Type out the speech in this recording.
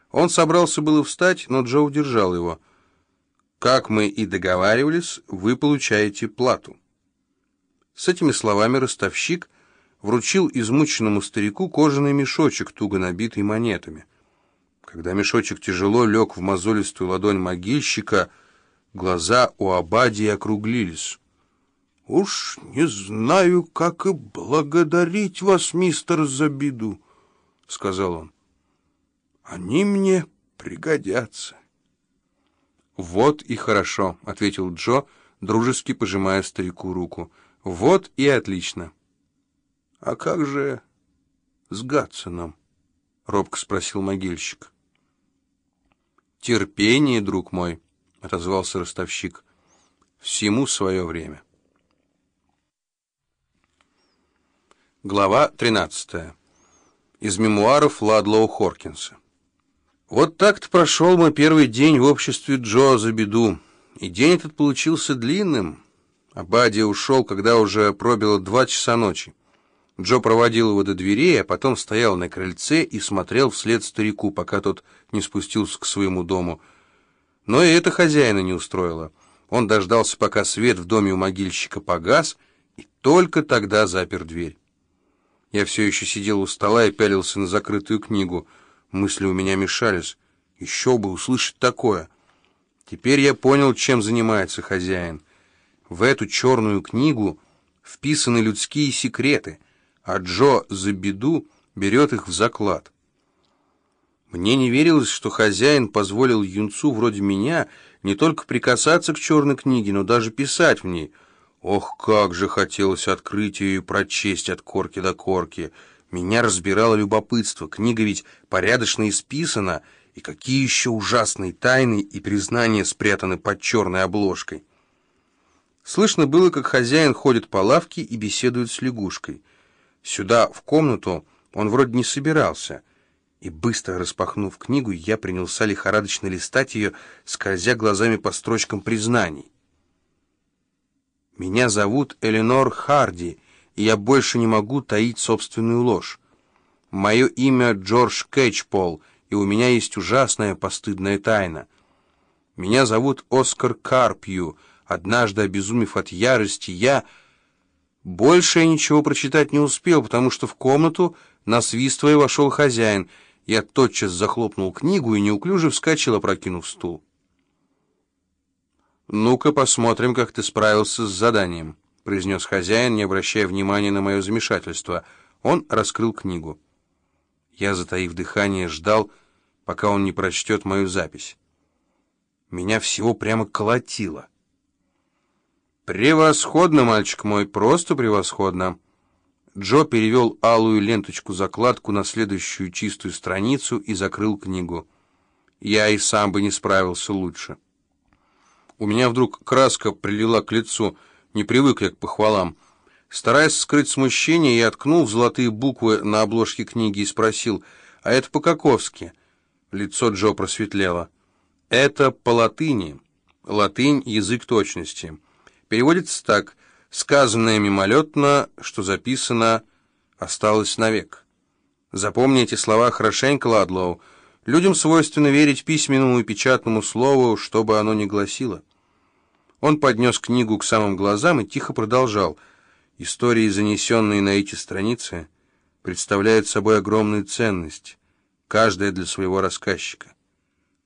Он собрался было встать, но Джо удержал его. «Как мы и договаривались, вы получаете плату». С этими словами ростовщик вручил измученному старику кожаный мешочек, туго набитый монетами. Когда мешочек тяжело лег в мозолистую ладонь могильщика, глаза у Обадии округлились. «Уж не знаю, как и благодарить вас, мистер, за беду», — сказал он. «Они мне пригодятся». «Вот и хорошо», — ответил Джо, дружески пожимая старику руку. «Вот и отлично». «А как же с Гатсоном?» — робко спросил могильщик. «Терпение, друг мой», — отозвался ростовщик. «Всему свое время». Глава 13. Из мемуаров Ладлоу Хоркинса. Вот так-то прошел мой первый день в обществе Джо за беду. И день этот получился длинным. Обадия ушел, когда уже пробило 2 часа ночи. Джо проводил его до дверей, а потом стоял на крыльце и смотрел вслед старику, пока тот не спустился к своему дому. Но и это хозяина не устроило. Он дождался, пока свет в доме у могильщика погас, и только тогда запер дверь. Я все еще сидел у стола и пялился на закрытую книгу. Мысли у меня мешались. Еще бы услышать такое. Теперь я понял, чем занимается хозяин. В эту черную книгу вписаны людские секреты, а Джо за беду берет их в заклад. Мне не верилось, что хозяин позволил юнцу вроде меня не только прикасаться к черной книге, но даже писать в ней. Ох, как же хотелось открыть ее и прочесть от корки до корки. Меня разбирало любопытство. Книга ведь порядочно исписана, и какие еще ужасные тайны и признания спрятаны под черной обложкой. Слышно было, как хозяин ходит по лавке и беседует с лягушкой. Сюда, в комнату, он вроде не собирался. И быстро распахнув книгу, я принялся лихорадочно листать ее, скользя глазами по строчкам признаний. «Меня зовут Эленор Харди, и я больше не могу таить собственную ложь. Мое имя Джордж Кэтчпол, и у меня есть ужасная постыдная тайна. Меня зовут Оскар Карпью. Однажды, обезумев от ярости, я... Больше я ничего прочитать не успел, потому что в комнату, насвистывая, вошел хозяин. Я тотчас захлопнул книгу и неуклюже вскочил, опрокинув стул. «Ну-ка посмотрим, как ты справился с заданием», — произнес хозяин, не обращая внимания на мое замешательство. Он раскрыл книгу. Я, затаив дыхание, ждал, пока он не прочтет мою запись. Меня всего прямо колотило. «Превосходно, мальчик мой, просто превосходно!» Джо перевел алую ленточку-закладку на следующую чистую страницу и закрыл книгу. Я и сам бы не справился лучше. У меня вдруг краска прилила к лицу, не привык я к похвалам. Стараясь скрыть смущение, я ткнул в золотые буквы на обложке книги и спросил: «А это по-каковски?» Лицо Джо просветлело. «Это по латыни. Латынь — язык точности. Переводится так: сказанное мимолетно, что записано, осталось навек. Запомни эти слова хорошенько, Ладлоу. Людям свойственно верить письменному и печатному слову, что бы оно ни гласило». Он поднес книгу к самым глазам и тихо продолжал. «Истории, занесенные на эти страницы, представляют собой огромную ценность, каждая для своего рассказчика.